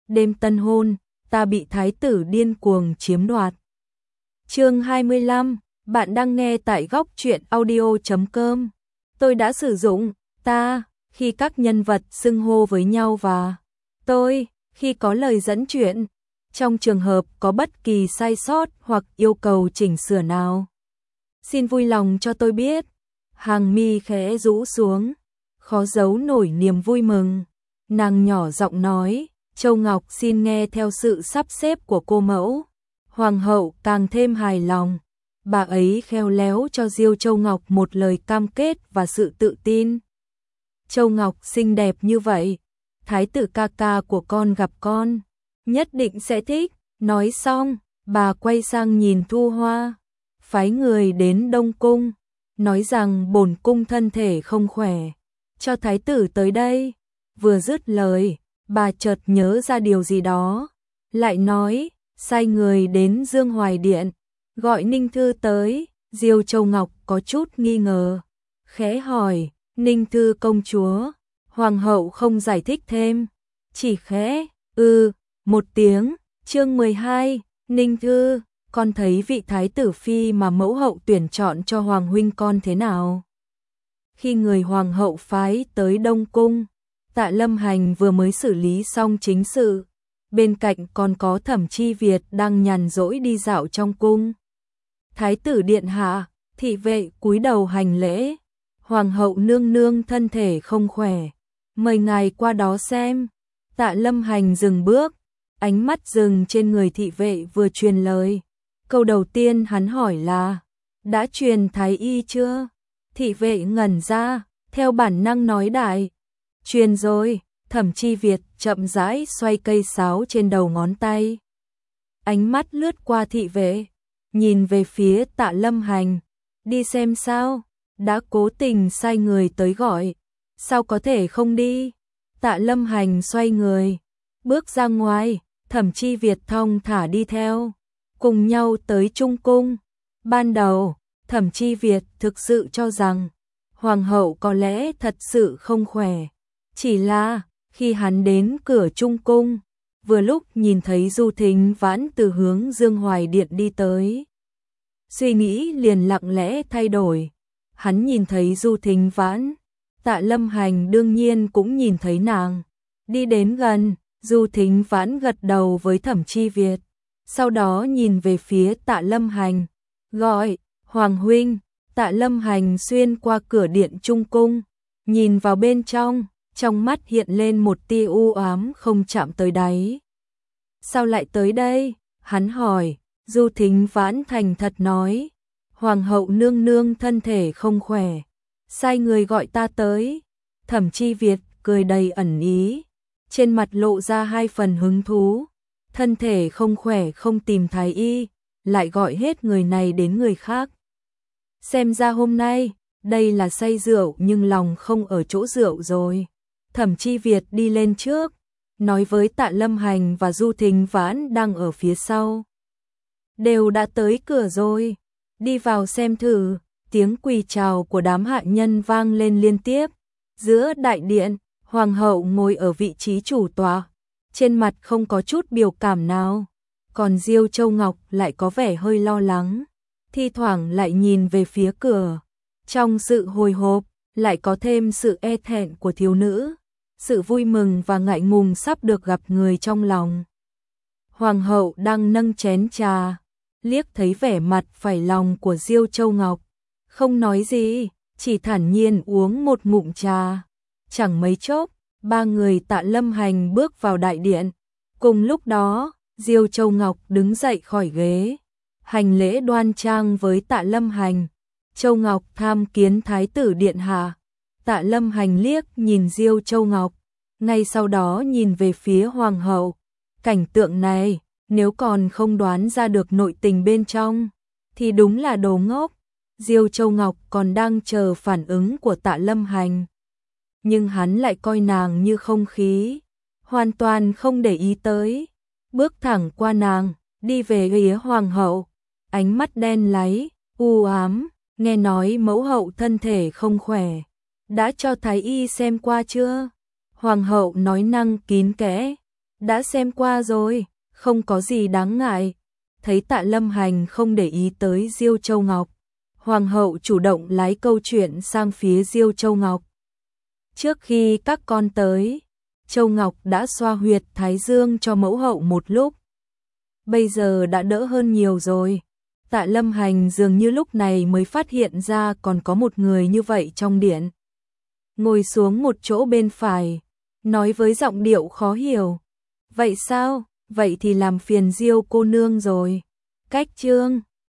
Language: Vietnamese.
đêm tân hôn, ta bị thái tử điên cuồng chiếm đoạt. Chương 25, bạn đang nghe tại góc truyện audio.com. Tôi đã sử dụng ta khi các nhân vật xưng hô với nhau và tôi khi có lời dẫn chuyện. Trong trường hợp có bất kỳ sai sót hoặc yêu cầu chỉnh sửa nào, xin vui lòng cho tôi biết. Hàng mi khẽ rũ xuống, khó giấu nổi niềm vui mừng. Nàng nhỏ giọng nói, Châu Ngọc xin nghe theo sự sắp xếp của cô mẫu. Hoàng hậu càng thêm hài lòng. Bà ấy khéo léo cho Diêu Châu Ngọc một lời cam kết và sự tự tin. Châu Ngọc xinh đẹp như vậy, thái tử ca ca của con gặp con, nhất định sẽ thích. Nói xong, bà quay sang nhìn Thu Hoa, phái người đến Đông Cung, nói rằng bổn cung thân thể không khỏe, cho thái tử tới đây. Vừa dứt lời, bà chợt nhớ ra điều gì đó, lại nói, sai người đến Dương Hoài Điện, gọi Ninh Thư tới. Diêu Châu Ngọc có chút nghi ngờ, khẽ hỏi, Ninh Thư công chúa. Hoàng hậu không giải thích thêm, chỉ khẽ, một tiếng. Chương 12, Ninh Thư, con thấy vị thái tử phi mà mẫu hậu tuyển chọn cho hoàng huynh con thế nào? Khi người hoàng hậu phái tới Đông Cung, Tạ Lâm Hành vừa mới xử lý xong chính sự, bên cạnh còn có Thẩm Chi Việt đang nhàn rỗi đi dạo trong cung. Thái tử điện hạ, thị vệ cúi đầu hành lễ. Hoàng hậu nương nương thân thể không khỏe, mời ngài qua đó xem. Tạ Lâm Hành dừng bước, ánh mắt dừng trên người thị vệ vừa truyền lời. Câu đầu tiên hắn hỏi là, đã truyền thái y chưa? Thị vệ ngẩn ra, theo bản năng nói đại, truyền rồi. Thẩm Chi Việt chậm rãi xoay cây sáo trên đầu ngón tay. Ánh mắt lướt qua thị vệ, nhìn về phía Tạ Lâm Hành, đi xem sao? Đã cố tình sai người tới gọi, sao có thể không đi? Tạ Lâm Hành xoay người, bước ra ngoài. Thẩm Chi Việt thong thả đi theo, cùng nhau tới Trung Cung. Ban đầu, Thẩm Chi Việt thực sự cho rằng hoàng hậu có lẽ thật sự không khỏe, chỉ là khi hắn đến cửa Trung Cung, vừa lúc nhìn thấy Du Thính Vãn từ hướng Dương Hoài Điện đi tới, suy nghĩ liền lặng lẽ thay đổi. Hắn nhìn thấy Du Thính Vãn, Tạ Lâm Hành đương nhiên cũng nhìn thấy nàng. Đi đến gần, Du Thính Vãn gật đầu với Thẩm Chi Việt, sau đó nhìn về phía Tạ Lâm Hành, gọi, Hoàng huynh. Tạ Lâm Hành xuyên qua cửa điện Trung Cung, nhìn vào bên trong, trong mắt hiện lên một tia u ám không chạm tới đáy. Sao lại tới đây? Hắn hỏi. Du Thính Vãn thành thật nói, Hoàng hậu nương nương thân thể không khỏe, sai người gọi ta tới. Thẩm Chi Việt cười đầy ẩn ý, trên mặt lộ ra hai phần hứng thú. Thân thể không khỏe không tìm thái y, lại gọi hết người này đến người khác. Xem ra hôm nay, đây là say rượu nhưng lòng không ở chỗ rượu rồi. Thẩm Chi Việt đi lên trước, nói với Tạ Lâm Hành và Du Thính Vãn đang ở phía sau. Đều đã tới cửa rồi, đi vào xem thử. Tiếng quỳ chào của đám hạ nhân vang lên liên tiếp. Giữa đại điện, hoàng hậu ngồi ở vị trí chủ tọa, trên mặt không có chút biểu cảm nào. Còn Diêu Châu Ngọc lại có vẻ hơi lo lắng, thi thoảng lại nhìn về phía cửa. Trong sự hồi hộp, lại có thêm sự e thẹn của thiếu nữ, sự vui mừng và ngại ngùng sắp được gặp người trong lòng. Hoàng hậu đang nâng chén trà, liếc thấy vẻ mặt phải lòng của Diêu Châu Ngọc, không nói gì, chỉ thản nhiên uống một ngụm trà. Chẳng mấy chốc, ba người Tạ Lâm Hành bước vào đại điện. Cùng lúc đó, Diêu Châu Ngọc đứng dậy khỏi ghế, hành lễ đoan trang với Tạ Lâm Hành. Châu Ngọc tham kiến thái tử điện hạ. Tạ Lâm Hành liếc nhìn Diêu Châu Ngọc, ngay sau đó nhìn về phía hoàng hậu. Cảnh tượng này, nếu còn không đoán ra được nội tình bên trong, thì đúng là đồ ngốc. Diêu Châu Ngọc còn đang chờ phản ứng của Tạ Lâm Hành, nhưng hắn lại coi nàng như không khí, hoàn toàn không để ý tới. Bước thẳng qua nàng, đi về phía hoàng hậu, ánh mắt đen láy, u ám. Nghe nói mẫu hậu thân thể không khỏe, đã cho thái y xem qua chưa? Hoàng hậu nói năng kín kẽ, Đã xem qua rồi, không có gì đáng ngại. Thấy Tạ Lâm Hành không để ý tới Diêu Châu Ngọc, Hoàng hậu chủ động lái câu chuyện sang phía Diêu Châu Ngọc. Trước khi các con tới, Châu Ngọc đã xoa huyệt thái dương cho mẫu hậu một lúc. Bây giờ đã đỡ hơn nhiều rồi. Tạ Lâm Hành dường như lúc này mới phát hiện ra còn có một người như vậy trong điện. Ngồi xuống một chỗ bên phải, nói với giọng điệu khó hiểu. Vậy sao? Vậy thì làm phiền Diêu cô nương rồi. Cách chương